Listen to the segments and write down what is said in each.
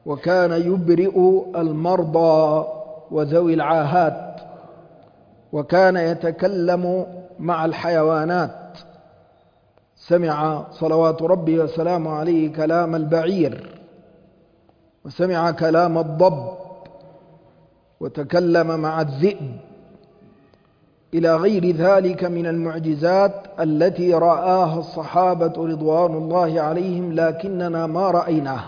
وكان يبرئ المرضى وذوي العاهات، وكان يتكلم مع الحيوانات. سمع صلوات ربي وسلامه عليه كلام البعير، وسمع كلام الضب، وتكلم مع الذئب، إلى غير ذلك من المعجزات التي رآها الصحابة رضوان الله عليهم لكننا ما رأيناها.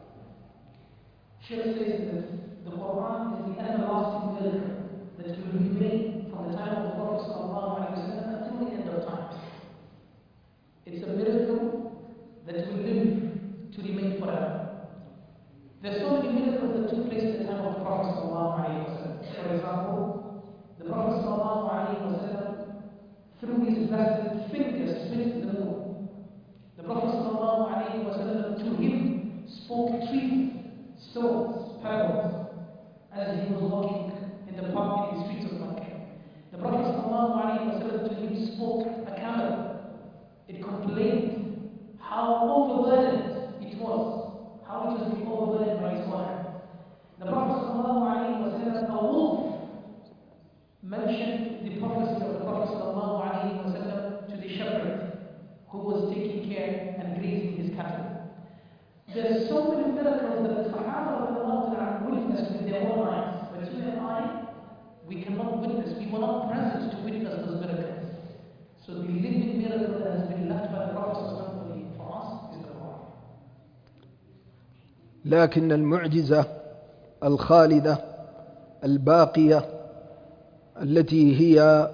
It's a miracle that will live to remain forever. There's so many miracles that took place at the time of the Prophet sallallahu alaihi wasallam. For example, the Prophet sallallahu alaihi wasallam, through his blessed fingers, split the moon. The Prophet sallallahu alaihi wasallam, to him, spoke trees, stones, pebbles, as he was walking in the park in the streets of Makkah. The Prophet sallallahu alaihi wasallam, to him, spoke a camel. It complained how overburdened it was, how it was being overburdened by its owner. The Prophet ﷺ, a wolf, mentioned the prophecy of the Prophet ﷺ to the shepherd who was taking care and grazing his cattle. There are so many miracles that the Sahaba witnessed with their own eyes, but you and I, we cannot witness, we were not present to witness those miracles. So the living miracle that has been left by the Prophet for us is the Quran. لكن المعجزة الخالدة الباقية التي هي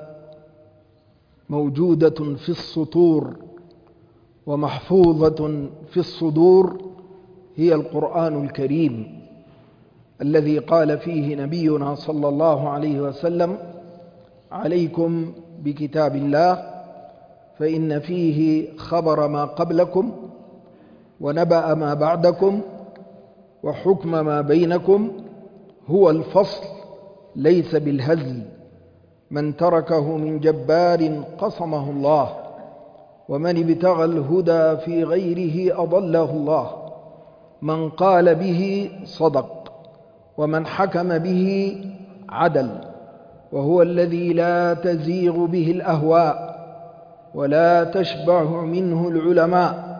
موجودة في السطور ومحفوظة في الصدور هي القرآن الكريم، الذي قال فيه نبينا صلى الله عليه وسلم: عليكم بكتاب الله فإن فيه خبر ما قبلكم ونبأ ما بعدكم وحكم ما بينكم، هو الفصل ليس بالهزل، من تركه من جبار قصمه الله، ومن ابتغى الهدى في غيره أضله الله، من قال به صدق، ومن حكم به عدل، وهو الذي لا تزيغ به الأهواء ولا تشبع منه العلماء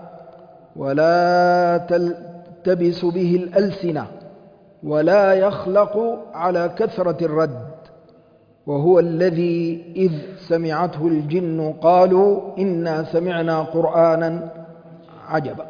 ولا تلتبس به الألسنة ولا يخلق على كثرة الرد، وهو الذي إذ سمعته الجن قالوا إنا سمعنا قرآنا عجبا.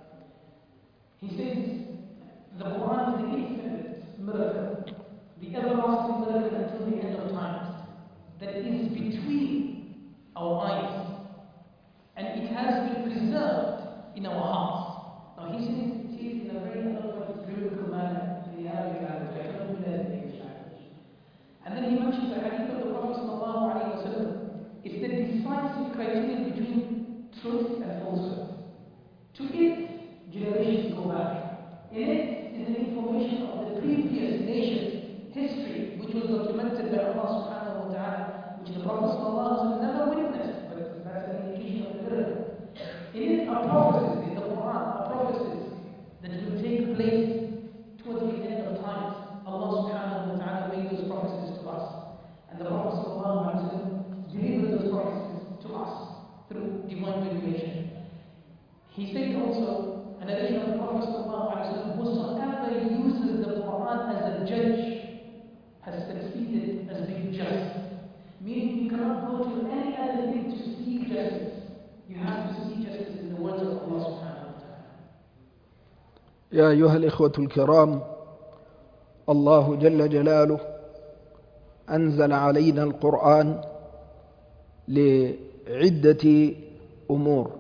He says the Quran is the infinite miracle, the everlasting miracle until the end of times, that is between our eyes, and it has been preserved in our hearts. Now he says it is in a very eloquent, lyrical manner in the Arabic language. I cannot do that in the English language. And then he mentions the hadith of the Prophet sallallahu alaihi wasallam. It's the decisive criterion between truth and falsehood. To it, generations go back. In it is the information of the previous nation's history, which was documented by Allah subhanahu wa ta'ala, which the Prophet sallallahu alaihi wasallam never witnessed, but that's an indication of the miracle. In it are prophecies, in the Quran are prophecies that will take place towards the end of times. Allah subhanahu wa ta'ala made those prophecies to us. And the Prophet sallallahu alaihi wasallam delivered those prophecies to us through divine revelation. He said also, an addition of the Prophet sallallahu alaihi wasallam, whosoever uses the Quran as a judge has succeeded as being just. Meaning you cannot go to any other thing to seek justice. You have to seek justice in the words of Allah subhanahu wa ta'ala. يا أيها الإخوة الكرام، الله جل جلاله أنزل علينا القرآن لعدة أمور،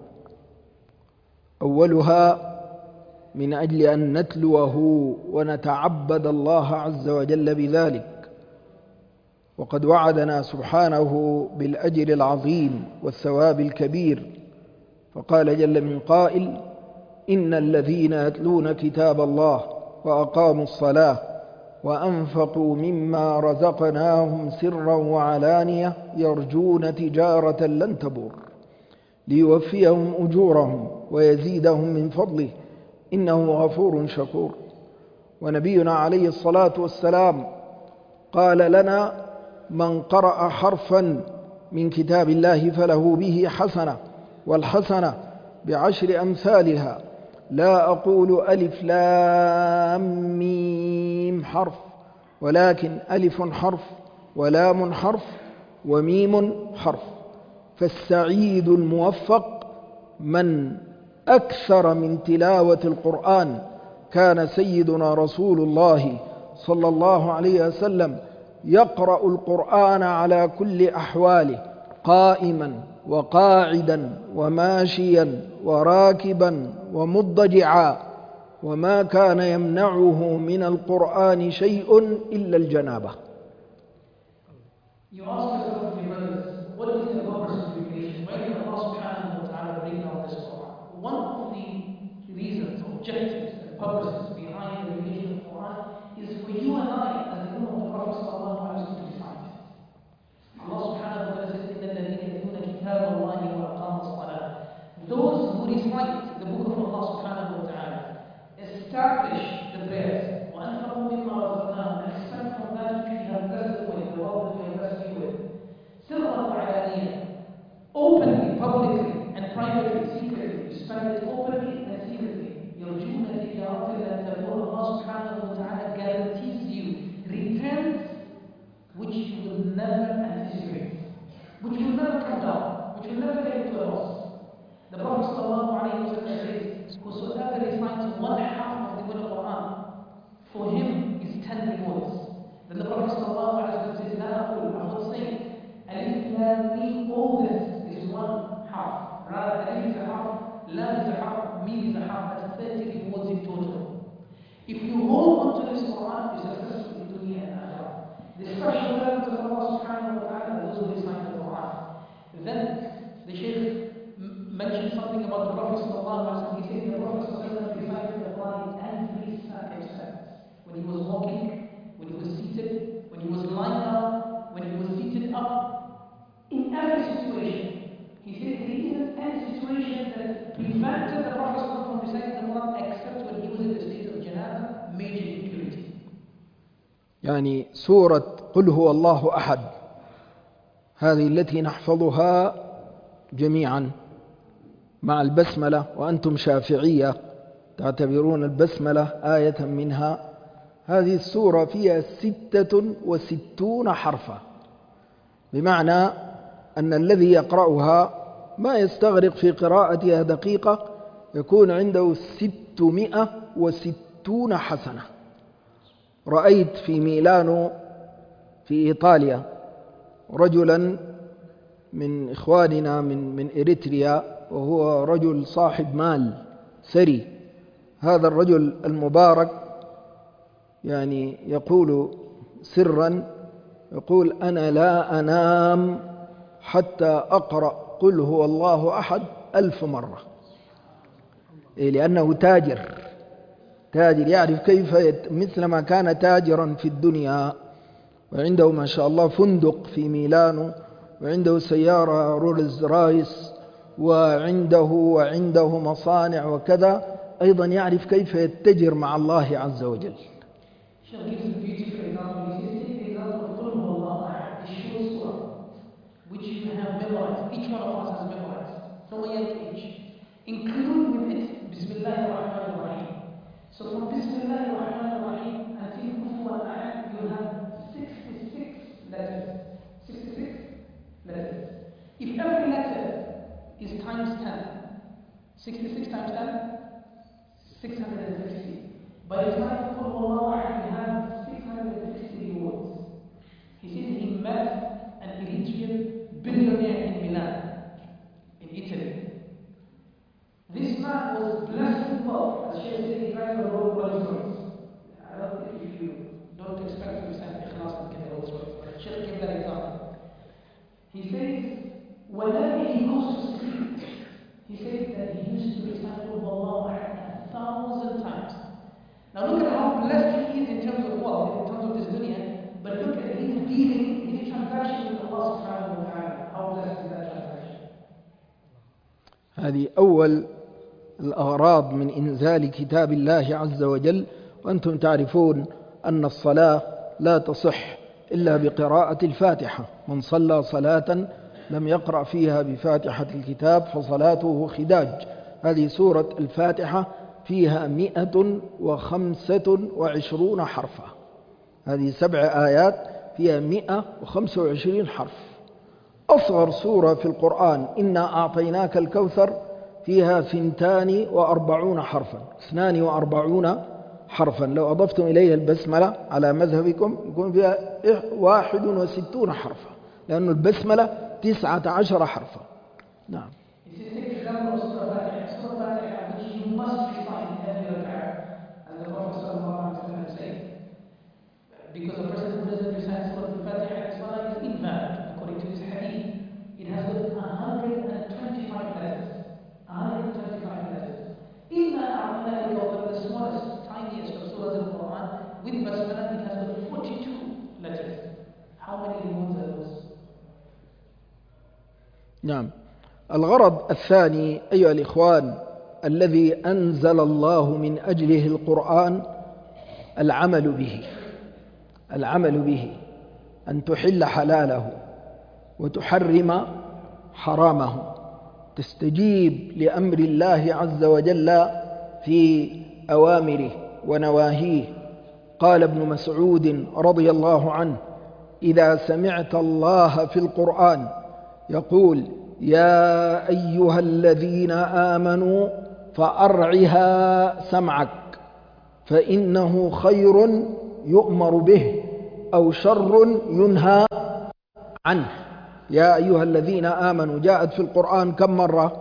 أولها من أجل أن نتلوه ونتعبد الله عز وجل بذلك، وقد وعدنا سبحانه بالأجر العظيم والثواب الكبير، فقال جل من قائل: إن الذين يتلون كتاب الله وأقاموا الصلاة وأنفقوا مما رزقناهم سرا وعلانية يرجون تجارة لن تبور ليوفيهم أجورهم ويزيدهم من فضله إنه غفور شكور. ونبينا عليه الصلاة والسلام قال لنا: من قرأ حرفا من كتاب الله فله به حسنة، والحسنة ب10 أمثالها. لا أقول ألف لام ميم حرف، ولكن ألف حرف ولام حرف وميم حرف. فالسعيد الموفق من أكثر من تلاوة القرآن. كان سيدنا رسول الله صلى الله عليه وسلم يقرأ القرآن على كل أحواله، قائما وقاعدا وماشيا وراكبا ومضجعا، وما كان يمنعه من القرآن شيء إلا الجنابة. You ask yourself, what is the purpose of creation? Why did Allah subhanahu wa ta'ala bring down this Quran? One of the reasons, objectives, and purposes behind the creation of the Quran is for you and I, as the Ummah of the Prophet sallallahu alaihi wasallam, to find. Allah subhanahu wa ta'ala says, إِنَّ الَّذِينَ يَتْلُونَ كِتَابَ اللَّهِ وَأَقَامُوا الصَّلَاةَ. Those who recite the book of Allah subhanahu wa ta'ala, establish the prayers, وَأَنْفَقُوا مِمَّا رَزَقْنَاهُمْ, and spend from that which we have blessed with, the wealth that we have blessed you with. سِرًّا وَعَلَانِيَةً, openly, publicly, and privately, secretly. You spend it openly and secretly. يَرْجُونَ تِجَارَةً لَنْ تَبُورَ. Allah subhanahu wa ta'ala guarantees you returns which you will never anticipate, which will never come down, which will never get into a loss. The Prophet sallallahu alayhi wa sallam says, whosoever recites 1/2 of the Holy Quran, for him is 10 rewards. Then the Prophet sallallahu alayhi wa sallam says, I will say, Alif Lam Mim, all this is 1/2. Rather, Alif is a half, Lam is a half, Mim is a half. That's 30 rewards in total. If you hold on to this Quran, you're successful in dunya and akhirah. The special letters of Allah subhanahu wa ta'ala are those who recite the Quran. Then the Shaykh mentioned something about the Prophet sallallahu alaihi wasallam. He said the Prophet sallallahu alaihi wasallam recited the Quran in every circumstance. When he was walking, when he was seated, when he was lying down, when he was seated up, in every situation. He said there isn't any situation that prevented the Prophet sallallahu alaihi wasallam from reciting the Quran except when he was in the state of janaba, major impurity. يعني سورة قل هو الله أحد هذه التي نحفظها جميعا مع البسملة، وأنتم شافعية تعتبرون البسملة آية منها. هذه السورة فيها 66 حرفا، بمعنى أن الذي يقرأها ما يستغرق في قراءتها دقيقة، يكون عنده 660 حسنة. رأيت في ميلانو في إيطاليا رجلا من إخواننا من إريتريا، وهو رجل صاحب مال ثري. هذا الرجل المبارك يعني يقول سرا، يقول أنا لا أنام حتى أقرأ قل هو الله أحد 1000 مرة، لأنه تاجر يعرف كيف مثلما كان تاجرا في الدنيا، وعنده ما شاء الله فندق في ميلانو، وعنده سيارة رولز رايس، وعنده مصانع وكذا، أيضا يعرف كيف يتجر مع الله عز وجل. So from Bismillah ar-Rahman ar-Rahim until Kufuwan Ahad, you have 66 letters. 66 letters. If every letter is times 10, 66 times 10, 660. By the time of Qul Huwallahu Ahad, you have 660 rewards. He says he met an Eritrean billionaire in Milan, in Italy. This man was blessed with wealth. As Shaykh said, he drives a Rolls Royce. I don't think if you don't expect to recite Ikhlas and get a Rolls Royce, but Shaykh gave that example. He says, whenever he goes to sleep, he says that he used to recite Allahu Akbar 1,000 times. Now look at how blessed he is in terms of wealth, in terms of this dunya, but look at his dealing, his transaction with Allah subhanahu wa ta'ala. How blessed is that transaction? هذه أول الأغراض من إنزال كتاب الله عز وجل، وأنتم تعرفون أن الصلاة لا تصح إلا بقراءة الفاتحة. من صلى صلاة لم يقرأ فيها بفاتحة الكتاب فصلاته خداج. هذه سورة الفاتحة فيها 125 حرفا. هذه 7 آيات فيها 125 حرف. أصغر سورة في القرآن إنا أعطيناك الكوثر فيها 42 حرفا. 42 حرفا. لو أضفتم إليها البسملة على مذهبكم يكون فيها 61 حرفا، لأن البسملة 19 حرفا. نعم. Because a person who doesn't recite Surah Al-Fatiha in Salah is invalid, according to this hadith. It has got 125 letters. 125 letters. إِنَّا أَعْطَيْنَاكَ الْكَوْثَرَ, the smallest, tiniest of surahs of the Quran, with Basmala, it has got 42 letters. How many remotes are those? نعم. الغرض الثاني أيها الإخوان الذي أنزل الله من أجله القرآن العمل به. العمل به، أن تحل حلاله وتحرم حرامه، تستجيب لأمر الله عز وجل في أوامره ونواهيه. قال ابن مسعود رضي الله عنه: إذا سمعت الله في القرآن يقول يا أيها الذين آمنوا فأرعها سمعك فإنه خير يؤمر به أو شر ينهى عنه. يا أيها الذين آمنوا جاءت في القرآن كم مرة؟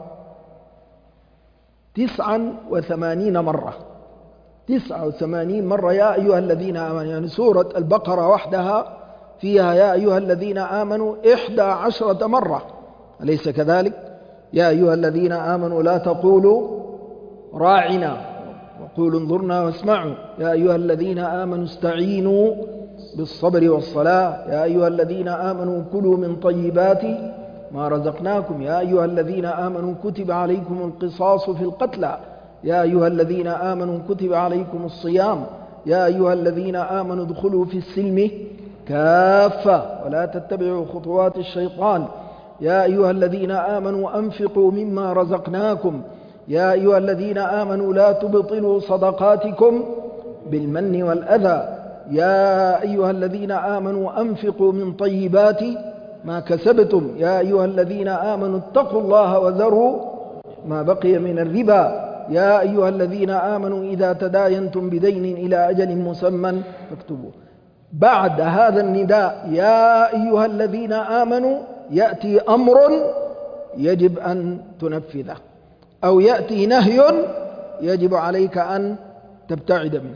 89 مرة. 89 مرة يا أيها الذين آمنوا. يعني سورة البقرة وحدها فيها يا أيها الذين آمنوا 11 مرة، أليس كذلك؟ يا أيها الذين آمنوا لا تقولوا راعنا وقولوا انظرنا واسمعوا. يا أيها الذين آمنوا استعينوا بالصبر والصلاة. يا أيها الذين آمنوا كلوا من طيبات ما رزقناكم. يا أيها الذين آمنوا كتب عليكم القصاص في القتلى. يا أيها الذين آمنوا كتب عليكم الصيام. يا أيها الذين آمنوا ادخلوا في السلم كافة ولا تتبعوا خطوات الشيطان. يا أيها الذين آمنوا أنفقوا مما رزقناكم. يا أيها الذين آمنوا لا تبطلوا صدقاتكم بالمن والأذى. يا أيها الذين آمنوا أنفقوا من طيبات ما كسبتم. يا أيها الذين آمنوا اتقوا الله وذروا ما بقي من الربا. يا أيها الذين آمنوا إذا تداينتم بدين إلى أجل مسمى فاكتبوه. بعد هذا النداء يا أيها الذين آمنوا يأتي أمر يجب أن تنفذه، أو يأتي نهي يجب عليك أن تبتعد منه.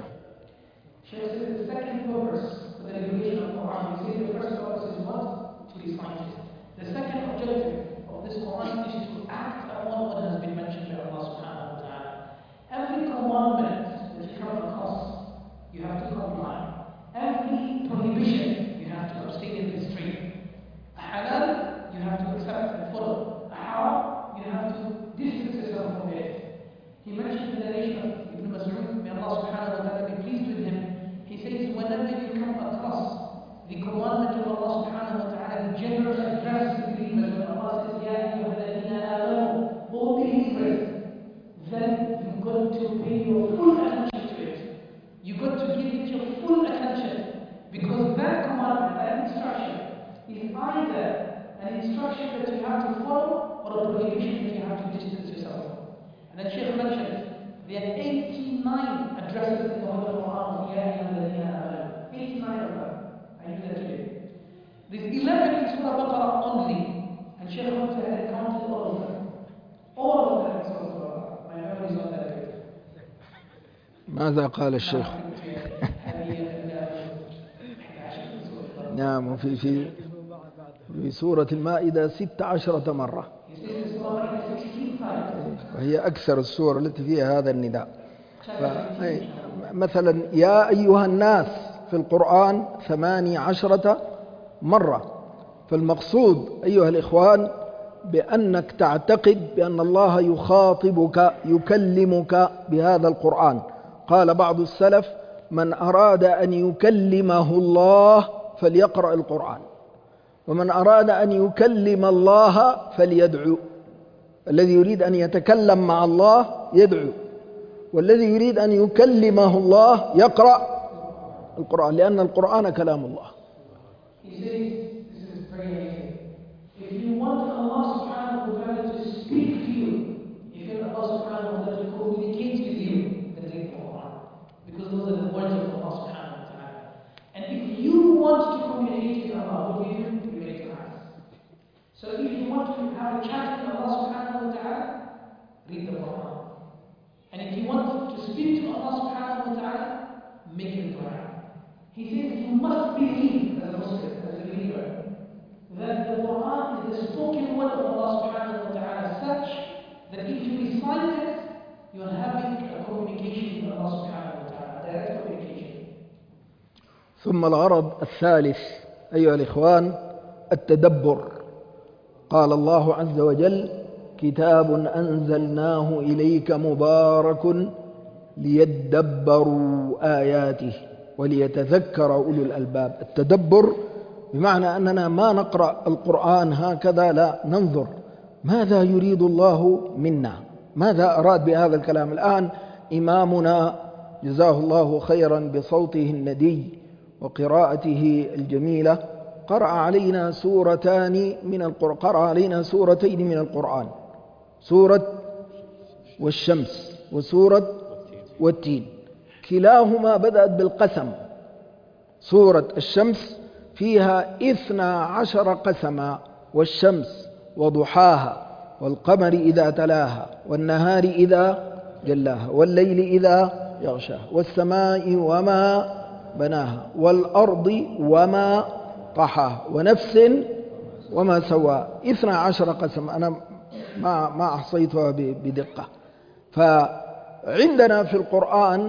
He mentioned the narration of Ibn Mas'ud, may Allah subhanahu wa ta'ala be pleased with him. He says, whenever you come across the commandment of Allah subhanahu wa ta'ala, the general address to believers, when Allah says, Ya ayyuhalladhina amanu, all believers, then you've got to pay your full attention to it. You've got to give it your full attention, because that commandment, that instruction, is either an instruction that you have to follow or a prohibition that you have to distance yourself from. And then Shaykh mentioned there are 89 addresses in the Holy Quran. 89 of them. I use that today. There's 11 in Surah Baqarah only, and Shaykh went ahead and counted all of them. All of them in Surah Baqarah. My memory is not that good. ماذا قال الشيخ؟ نعم، في سورة المائدة 16 مرة، وهي أكثر السور التي فيها هذا النداء. مثلا يا أيها الناس في القرآن 18 مرة. فالمقصود أيها الإخوان بأنك تعتقد بأن الله يخاطبك يكلمك بهذا القرآن. قال بعض السلف من أراد أن يكلمه الله فليقرأ القرآن، ومن أراد أن يكلم الله فليدعو. الذي يريد أن يتكلم مع الله يدعو، والذي يريد أن يكلمه الله يقرأ القرآن، لأن القرآن كلام الله. He says, this is very amazing. If you want Allah subhanahu wa ta'ala to speak to you, if you want Allah subhanahu wa ta'ala to communicate with you, then read the Quran. Because those are the words of Allah subhanahu wa ta'ala. And if you want to communicate with Allah, what do? You make class. So if you want to have a chat with Allah subhanahu wa ta'ala, read the Quran. And if you want to speak to Allah subhanahu wa ta'ala, make it dua. He says you must believe as a Muslim, as a believer, that the Quran is the spoken word of Allah subhanahu wa ta'ala, such that if you recite it, you are having a communication with Allah subhanahu wa ta'ala, direct communication. ثم الغرض الثالث أيها الإخوان التدبر. قال الله عز وجل: كتاب أنزلناه إليك مبارك ليدبروا آياته وليتذكر أولو الألباب. التدبر بمعنى أننا ما نقرأ القرآن هكذا، لا، ننظر ماذا يريد الله منا، ماذا أراد بهذا الكلام. الآن إمامنا جزاه الله خيرا بصوته الندي وقراءته الجميلة قرأ علينا سورتين من القرآن، سورة والشمس وسورة والتين، كلاهما بدأت بالقسم. سورة الشمس فيها 12 قسما: والشمس وضحاها والقمر إذا تلاها والنهار إذا جلاها والليل إذا يغشاها والسماء وما بناها والأرض وما طحاها ونفس وما سواها. 12 قسم، أنا ما أحصيتها بدقة. فعندنا في القرآن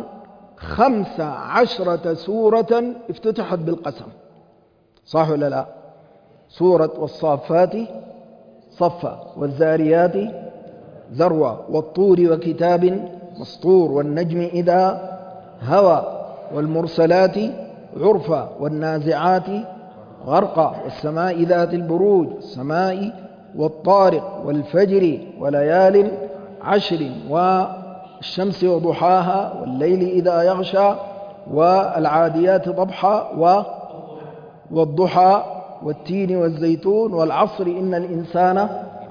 15 سورة افتتحت بالقسم، صح ولا لا؟ سورة والصافات صفا والذاريات ذروة والطور وكتاب مسطور والنجم إذا هوى والمرسلات عرفا والنازعات غرقا والسماء ذات البروج والسماء والطارق والفجر وليال عشر والشمس وضحاها والليل إذا يغشى والعاديات ضبحا والضحى والتين والزيتون والعصر إن الإنسان.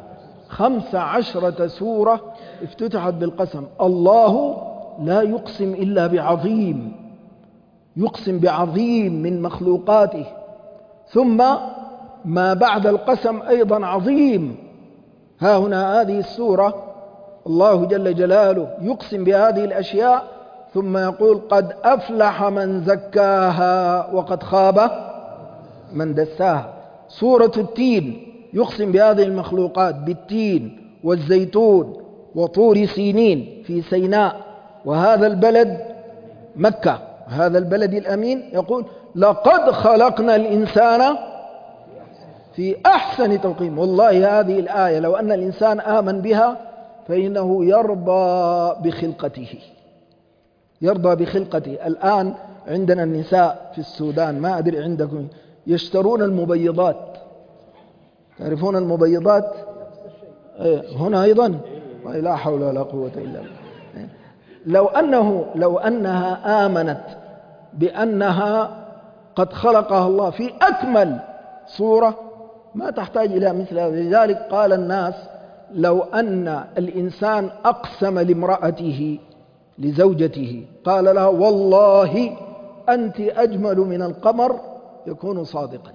15 سورة افتتحت بالقسم. الله لا يقسم إلا بعظيم، يقسم بعظيم من مخلوقاته، ثم ما بعد القسم أيضا عظيم. ها هنا هذه السورة الله جل جلاله يقسم بهذه الأشياء ثم يقول: قد أفلح من زكاها وقد خاب من دساها. سورة التين يقسم بهذه المخلوقات بالتين والزيتون وطور سينين في سيناء وهذا البلد مكة، هذا البلد الأمين. يقول: لقد خلقنا الإنسان في أحسن تقويم. والله هذه الآية لو أن الإنسان آمن بها فإنه يرضى بخلقته، يرضى بخلقته. الآن عندنا النساء في السودان، ما أدري عندكم، يشترون المبيضات. تعرفون المبيضات؟ هنا أيضا، لا حول ولا قوة إلا بالله. لو أنها آمنت بأنها قد خلقها الله في أكمل صورة ما تحتاج إلى مثل هذا. لذلك قال الناس: لو أن الإنسان أقسم لامرأته لزوجته قال لها: والله أنت أجمل من القمر، يكون صادقا.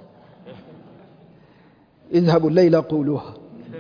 اذهبوا الليلة قولوها.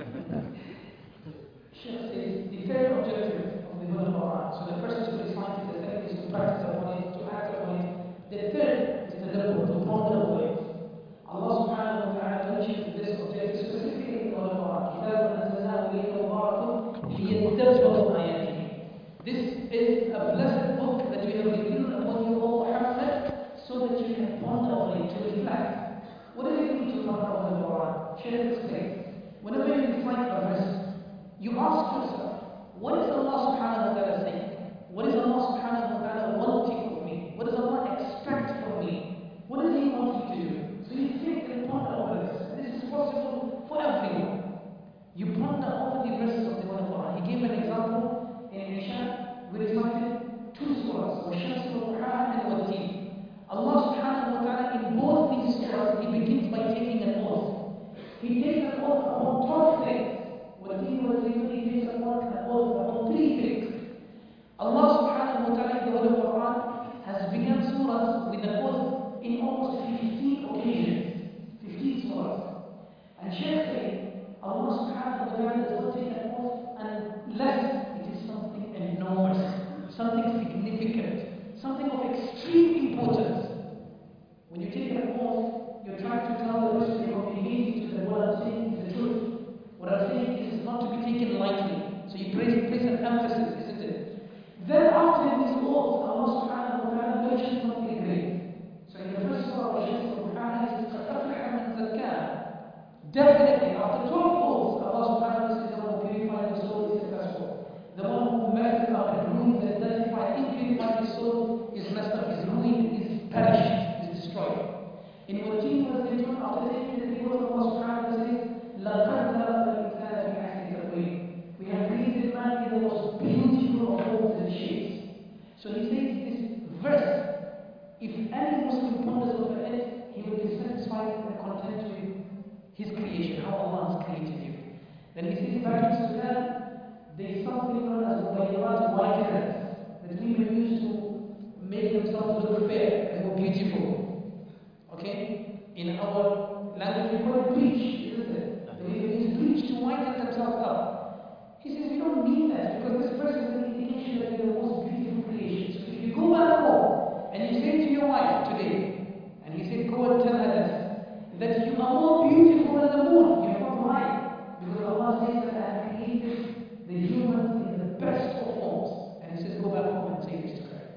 This is a blessed book that we have revealed upon you, O Muhammad, so that you can ponder on it, to reflect. What does it mean to ponder on the Quran? Share this place. Whenever you recite a verse, you ask yourself, what is Allah subhanahu wa ta'ala saying? What is Allah subhanahu wa ta'ala wanting of me? What does Allah expect from me? What does He want me to do? So you think and ponder over this. This is possible for everyone. You ponder over the verses of the Word of Allah. He gave an example in Isha. We recited 2 surahs, وَالشَّمْسِ وَالضُّحَاهَا and وَالتِّينِ. Allah subhanahu wa ta'ala in both these surahs, He begins by taking an oath. He takes an oath upon 12 things. وَالتِّينِ وَالزَّيْتُونِ, He takes an oath upon 3 things. Allah subhanahu wa ta'ala in the Word of Quran has begun surahs with an oath in almost 15 occasions. 15 surahs. And Shaykh said, Allah subhanahu wa ta'ala does not take an oath unless it is something enormous, something significant, something of extreme importance. When you take an oath, you're trying to tell the person you're communicating to them what I'm saying is the truth. What I'm saying is not to be taken lightly. So you place an emphasis, isn't it? Then after this oath, Allah subhanahu wa ta'ala mentions something great. So in the first surah, Al-Shams al-Quran, He says, قَدْ أَفْلَحَ مَنْ زَكَّاهَا. Definitely, after 12 oaths, Allah subhanahu wa ta'ala says, the one who purifies the soul is successful. The one who messes up and ruins and doesn't find impurify his soul is messed up, is ruined, is perished, is destroyed. In Wajin was the after taking the people of Allah subhanahu wa ta'ala says, لَقَدْ خَلَقْنَا الْإِنسَانَ فِي أَحْسَنِ تَقْوِيمٍ. We have created man in the most beautiful of forms and shapes. So he says this verse, if any Muslim ponders over it, he will be satisfied and content with his creation, how Allah has created you. Then he says back in Sudan, there is something known as mughayyirat white hairs that women use to make themselves look fair and more beautiful. Okay? In our language we call it bleach, isn't it? They use bleach to whiten themselves up. He says we don't need that because this verse is an indication that you're the most beautiful creation. So if you go back home and you say to your wife today, and he said go and tell her this, that you are more beautiful than the moon. You're not lying. Because Allah says that I have created the humans in the best of forms. And He says, go back home and say this to her.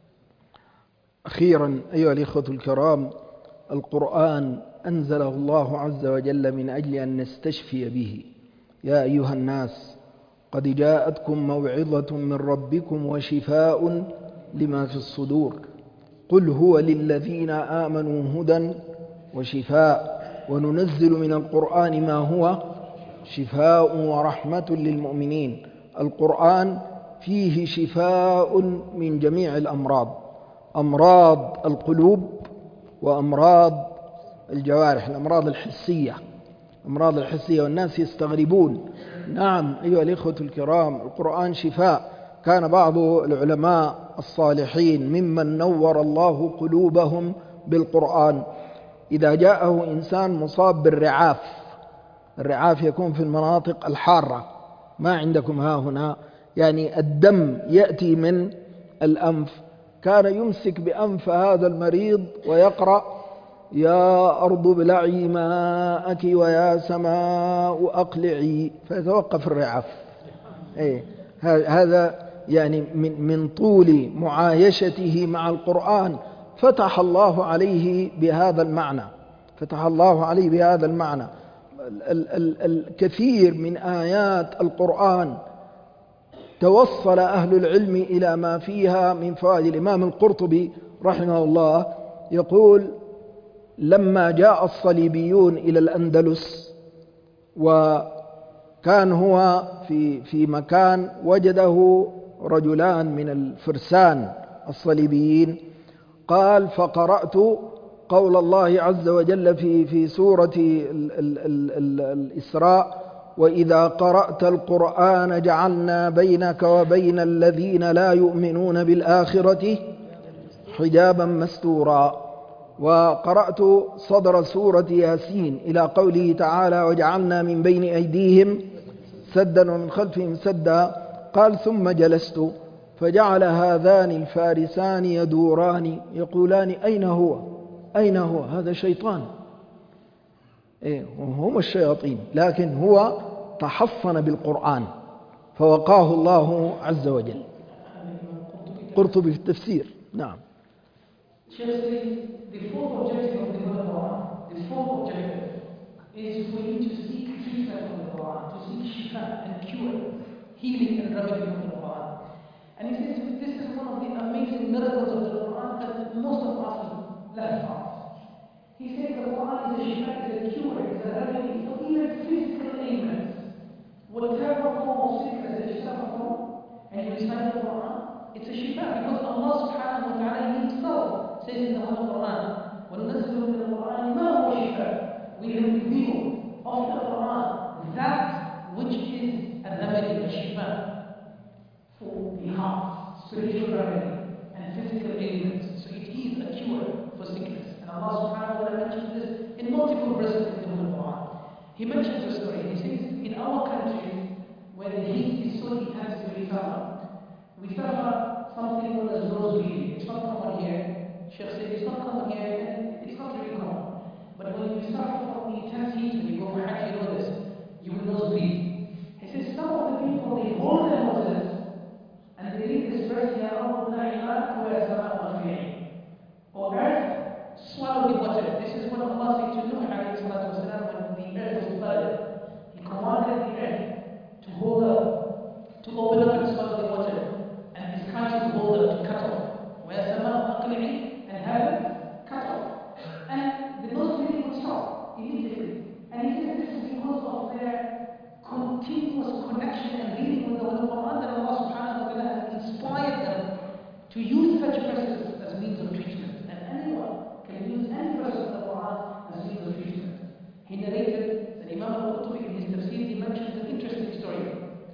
أخيرا أيها الإخوة الكرام، القرآن أنزله الله عز وجل من أجل أن نستشفي به. يا أيها الناس قد جاءتكم موعظة من ربكم وشفاء لما في الصدور قل هو للذين آمنوا هدى وشفاء وننزل من القرآن ما هو شفاء ورحمة للمؤمنين. القرآن فيه شفاء من جميع الأمراض، أمراض القلوب وأمراض الجوارح، الأمراض الحسية، أمراض الحسية. والناس يستغربون. نعم أيها الإخوة الكرام، القرآن شفاء. كان بعض العلماء الصالحين ممن نور الله قلوبهم بالقرآن إذا جاءه إنسان مصاب بالرعاف، الرعاف يكون في المناطق الحارة، ما عندكم ها هنا، يعني الدم يأتي من الأنف، كان يمسك بأنف هذا المريض ويقرأ يا أرض ابلعي ماءك ويا سماء أقلعي، فيتوقف الرعاف. هذا يعني من طول معايشته مع القرآن فتح الله عليه بهذا المعنى، فتح الله عليه بهذا المعنى. الكثير من آيات القرآن توصل أهل العلم إلى ما فيها من فوائد. الإمام القرطبي رحمه الله يقول لما جاء الصليبيون إلى الأندلس وكان هو في مكان وجده رجلان من الفرسان الصليبيين، قال فقرأت قول الله عز وجل في سورة الإسراء وإذا قرأت القرآن جعلنا بينك وبين الذين لا يؤمنون بالآخرة حجابا مستورا. وقرأت صدر سورة ياسين إلى قوله تعالى وجعلنا من بين أيديهم سدا ومن خلفهم سدا، قال ثم جلست فجعل هذان الفارسان يدوران يقولان أين هو أين هو، هذا شيطان، هم الشياطين، لكن هو تحصن بالقرآن فوقاه الله عز وجل. قرطبي في التفسير. نعم. The fourth objective of the Quran, the fourth objective is for you to seek treatment from the Quran, to seek shifa and cure, healing and remedy from the Quran. And he says this is one of the amazing miracles of the Quran. Quran that most of us have left off. He says the Quran is a shifa, is a cure, is a remedy for even physical ailments. Whatever form of sickness that you suffer from, and you recite the Quran, it's a shifa because Allah subhanahu wa ta'ala himself says in the Holy Quran, وَنُنَزِّلُ مِنَ الْقُرْآنِ مَا هُوَ شِفَاءٌ. We have revealed of the Quran that which is a remedy, a shifa, for the heart, spiritual remedy, and physical ailments. So it is a cure for sickness. And Allah subhanahu wa ta'ala mentions this in multiple verses in the Holy Quran. He mentions a story. He says, in our country, where the heat is so intense during summer, we suffer something known as nose bleeding. It's not common here. Sheikh said it's not common here, and it's not really common. But when you suffer from the intense heat, when you go for Hajj, you know this, you will nose bleed. He says some of the people, they hold their noses, and they read this verse, Ya Rabb la ilaha wa ya sama'u. Or earth, swallow the water. This is what Allah said to Nuh alayhi salatu wasalam when the earth was flooded. He commanded the earth to hold up, to open up and swallow the water, and the sky to hold up, to cut off. And heaven cut off. And the nose bleeding would stop immediately. And he said this is because of their continuous connection and reading with the Holy Quran that Allah subhanahu wa ta'ala has inspired them to use such verses as means of treatment. And anyone can use any verse of the Quran as means of treatment. He narrated that Imam al-Qurtubi in his tafsir, he mentions an interesting story.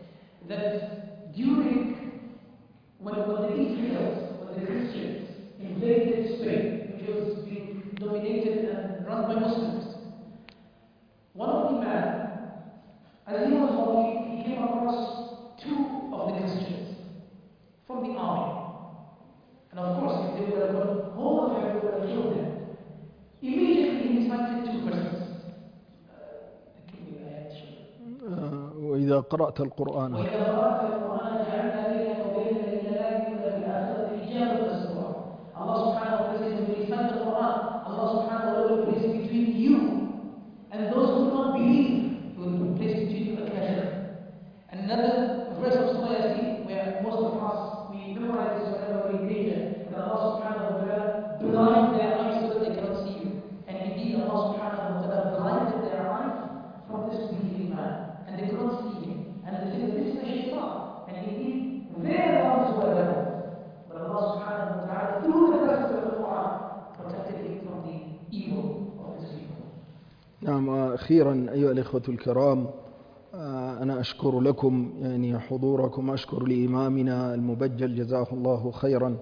That during when the Israelites, when the Christians invaded Spain, which was being dominated and run by Muslims, one of the men, as he was walking, he came across two of the Christians from the army. And of course, if they would have got hold of him, they would have killed him. Immediately he recited two verses. وإذا قرأت القرآن جعلنا بينك وبين الذين لا يؤمنون بالآخرة حجابا مستورا. Allah subhanahu wa ta'ala says when we recite the Quran, Allah subhanahu wa ta'ala will place between you and those who do not believe, He will place between you a kafir. Another verse of Surah Yasin, where most of us, we memorize this whenever we read it, that Allah subhanahu wa ta'ala blind their eyes so that they cannot see you. And indeed Allah subhanahu wa ta'ala blinded their eyes from this believing man. And they could not see him. And they said, this is a shaitan. And indeed, their lives were leveled. But Allah subhanahu wa ta'ala, through the verses of the Quran, protected him from the evil of his people. نعم. أخيرا أيها الإخوة الكرام، أنا أشكر لكم يعني حضوركم، أشكر لإمامنا المبجل جزاه الله خيرا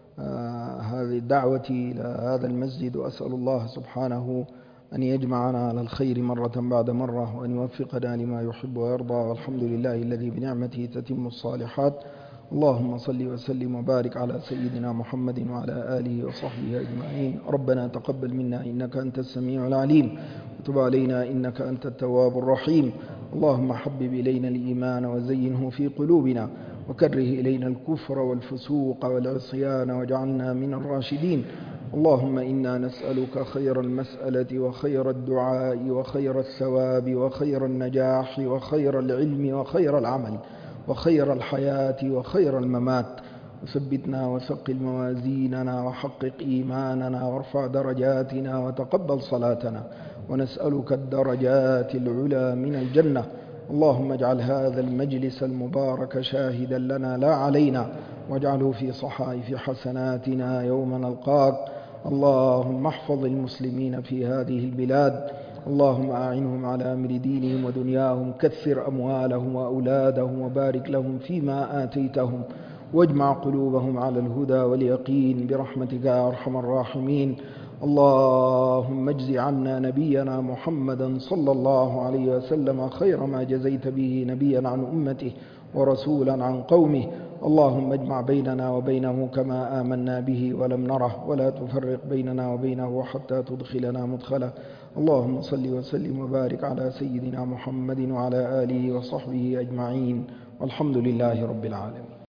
هذه دعوتي إلى هذا المسجد، وأسأل الله سبحانه أن يجمعنا على الخير مرة بعد مرة، وأن يوفقنا لما يحب ويرضى، والحمد لله الذي بنعمته تتم الصالحات. اللهم صل وسلم وبارك على سيدنا محمد وعلى آله وصحبه أجمعين. ربنا تقبل منا إنك أنت السميع العليم، وتب علينا إنك أنت التواب الرحيم. اللهم حبب إلينا الإيمان وزينه في قلوبنا، وكره إلينا الكفر والفسوق والعصيان واجعلنا من الراشدين. اللهم إنا نسألك خير المسألة وخير الدعاء وخير الثواب وخير النجاح وخير العلم وخير العمل وخير الحياة وخير الممات. وثبتنا وثقل موازيننا وحقق إيماننا وارفع درجاتنا وتقبل صلاتنا، ونسألك الدرجات العلى من الجنة. اللهم اجعل هذا المجلس المبارك شاهدا لنا لا علينا، واجعله في صحائف حسناتنا يوم نلقاك. اللهم احفظ المسلمين في هذه البلاد، اللهم أعنهم على أمر دينهم ودنياهم، كثر أموالهم وأولادهم وبارك لهم فيما آتيتهم، واجمع قلوبهم على الهدى واليقين برحمتك يا أرحم الراحمين. اللهم اجز عنا نبينا محمدا صلى الله عليه وسلم خير ما جزيت به نبيا عن أمته ورسولا عن قومه. اللهم اجمع بيننا وبينه كما آمنا به ولم نره، ولا تفرق بيننا وبينه حتى تدخلنا مدخله. اللهم صل وسلم وبارك على سيدنا محمد وعلى آله وصحبه أجمعين، والحمد لله رب العالمين.